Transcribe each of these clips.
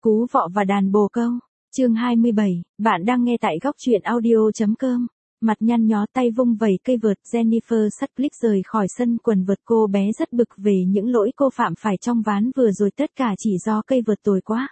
Cú vọ và đàn bồ câu. Chương 27, bạn đang nghe tại góc truyện audio.com. Mặt nhăn nhó tay vung vẩy cây vợt, Jennifer Sutcliffe rời khỏi sân quần vợt. Cô bé rất bực về những lỗi cô phạm phải trong ván vừa rồi, tất cả chỉ do cây vợt tồi quá.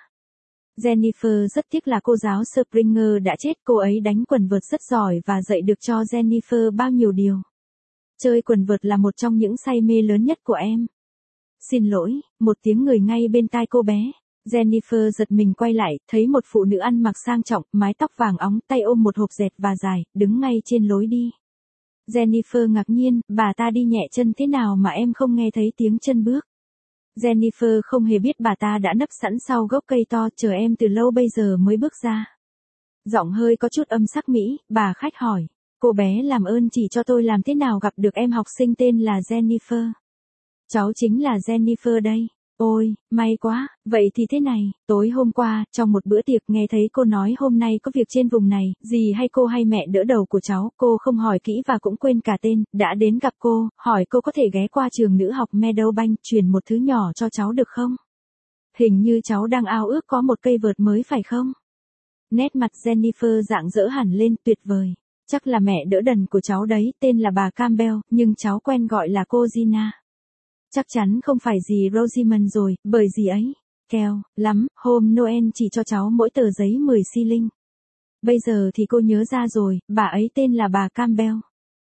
Jennifer rất tiếc là cô giáo Springer đã chết, cô ấy đánh quần vợt rất giỏi và dạy được cho Jennifer bao nhiêu điều. Chơi quần vợt là một trong những say mê lớn nhất của em. Xin lỗi, một tiếng người ngay bên tai cô bé. Jennifer giật mình quay lại, thấy một phụ nữ ăn mặc sang trọng, mái tóc vàng óng, tay ôm một hộp dẹt và dài, đứng ngay trên lối đi. Jennifer ngạc nhiên, bà ta đi nhẹ chân thế nào mà em không nghe thấy tiếng chân bước. Jennifer không hề biết bà ta đã nấp sẵn sau gốc cây to, chờ em từ lâu bây giờ mới bước ra. Giọng hơi có chút âm sắc mỹ, bà khách hỏi. Cô bé làm ơn chỉ cho tôi làm thế nào gặp được em học sinh tên là Jennifer. Cháu chính là Jennifer đây. Ôi, may quá, vậy thì thế này, tối hôm qua, trong một bữa tiệc nghe thấy cô nói hôm nay có việc trên vùng này, dì hay cô hay mẹ đỡ đầu của cháu, cô không hỏi kỹ và cũng quên cả tên, đã đến gặp cô, hỏi cô có thể ghé qua trường nữ học Meadowbank truyền một thứ nhỏ cho cháu được không? Hình như cháu đang ao ước có một cây vợt mới phải không? Nét mặt Jennifer rạng rỡ hẳn lên, tuyệt vời. Chắc là mẹ đỡ đần của cháu đấy, tên là bà Campbell, nhưng cháu quen gọi là cô Gina. Chắc chắn không phải dì Rosamond rồi, bởi dì ấy, keo, lắm, hôm Noel chỉ cho cháu mỗi tờ giấy 10 xi-linh. Bây giờ thì cô nhớ ra rồi, bà ấy tên là bà Campbell.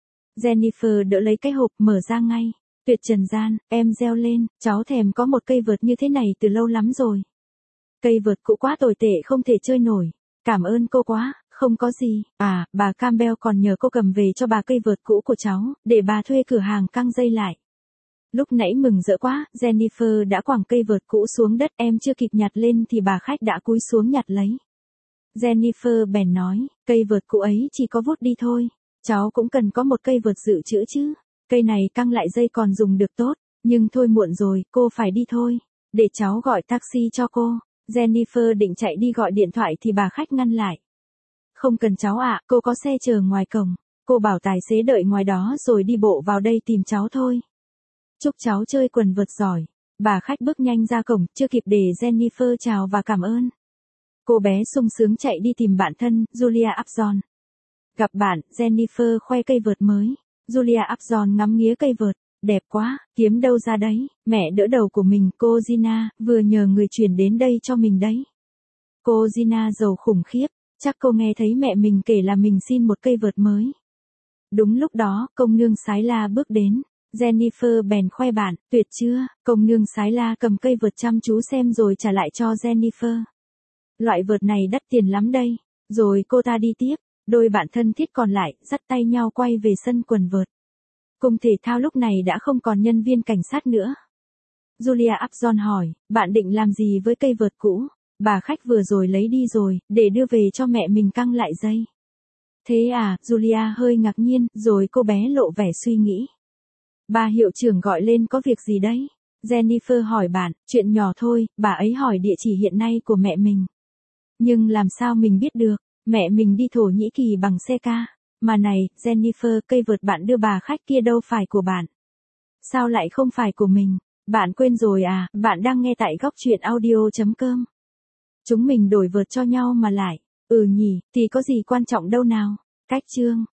Jennifer đỡ lấy cái hộp, mở ra ngay. Tuyệt trần gian, em reo lên, cháu thèm có một cây vợt như thế này từ lâu lắm rồi. Cây vợt cũ quá tồi tệ không thể chơi nổi. Cảm ơn cô quá, không có gì. À, bà Campbell còn nhờ cô cầm về cho bà cây vợt cũ của cháu, để bà thuê cửa hàng căng dây lại. Lúc nãy mừng rỡ quá, Jennifer đã quẳng cây vợt cũ xuống đất, em chưa kịp nhặt lên thì bà khách đã cúi xuống nhặt lấy. Jennifer bèn nói, cây vợt cũ ấy chỉ có vút đi thôi, cháu cũng cần có một cây vợt dự trữ chứ, cây này căng lại dây còn dùng được tốt, nhưng thôi muộn rồi, cô phải đi thôi, để cháu gọi taxi cho cô. Jennifer định chạy đi gọi điện thoại thì bà khách ngăn lại. Không cần cháu ạ, cô có xe chờ ngoài cổng, cô bảo tài xế đợi ngoài đó rồi đi bộ vào đây tìm cháu thôi. Chúc cháu chơi quần vợt giỏi. Bà khách bước nhanh ra cổng, chưa kịp để Jennifer chào và cảm ơn. Cô bé sung sướng chạy đi tìm bạn thân, Julia Upjohn. Gặp bạn, Jennifer khoe cây vợt mới. Julia Upjohn ngắm nghía cây vợt. Đẹp quá, kiếm đâu ra đấy, mẹ đỡ đầu của mình, cô Gina, vừa nhờ người chuyển đến đây cho mình đấy. Cô Gina giàu khủng khiếp, chắc cô nghe thấy mẹ mình kể là mình xin một cây vợt mới. Đúng lúc đó, công nương Sái La bước đến. Jennifer bèn khoe bạn, tuyệt chưa, công nương Sái La cầm cây vợt chăm chú xem rồi trả lại cho Jennifer. Loại vợt này đắt tiền lắm đây, rồi cô ta đi tiếp, đôi bạn thân thiết còn lại, dắt tay nhau quay về sân quần vợt. Cung thể thao lúc này đã không còn nhân viên cảnh sát nữa. Julia Upjohn hỏi, bạn định làm gì với cây vợt cũ? Bà khách vừa rồi lấy đi rồi, để đưa về cho mẹ mình căng lại dây. Thế à, Julia hơi ngạc nhiên, rồi cô bé lộ vẻ suy nghĩ. Bà hiệu trưởng gọi lên có việc gì đấy? Jennifer hỏi bạn, chuyện nhỏ thôi, bà ấy hỏi địa chỉ hiện nay của mẹ mình. Nhưng làm sao mình biết được, mẹ mình đi Thổ Nhĩ Kỳ bằng xe ca. Mà này, Jennifer, cây vợt bạn đưa bà khách kia đâu phải của bạn. Sao lại không phải của mình? Bạn quên rồi à, bạn đang nghe tại góc truyện audio.com. Chúng mình đổi vợt cho nhau mà lại. Ừ nhỉ, thì có gì quan trọng đâu nào. Cách chương.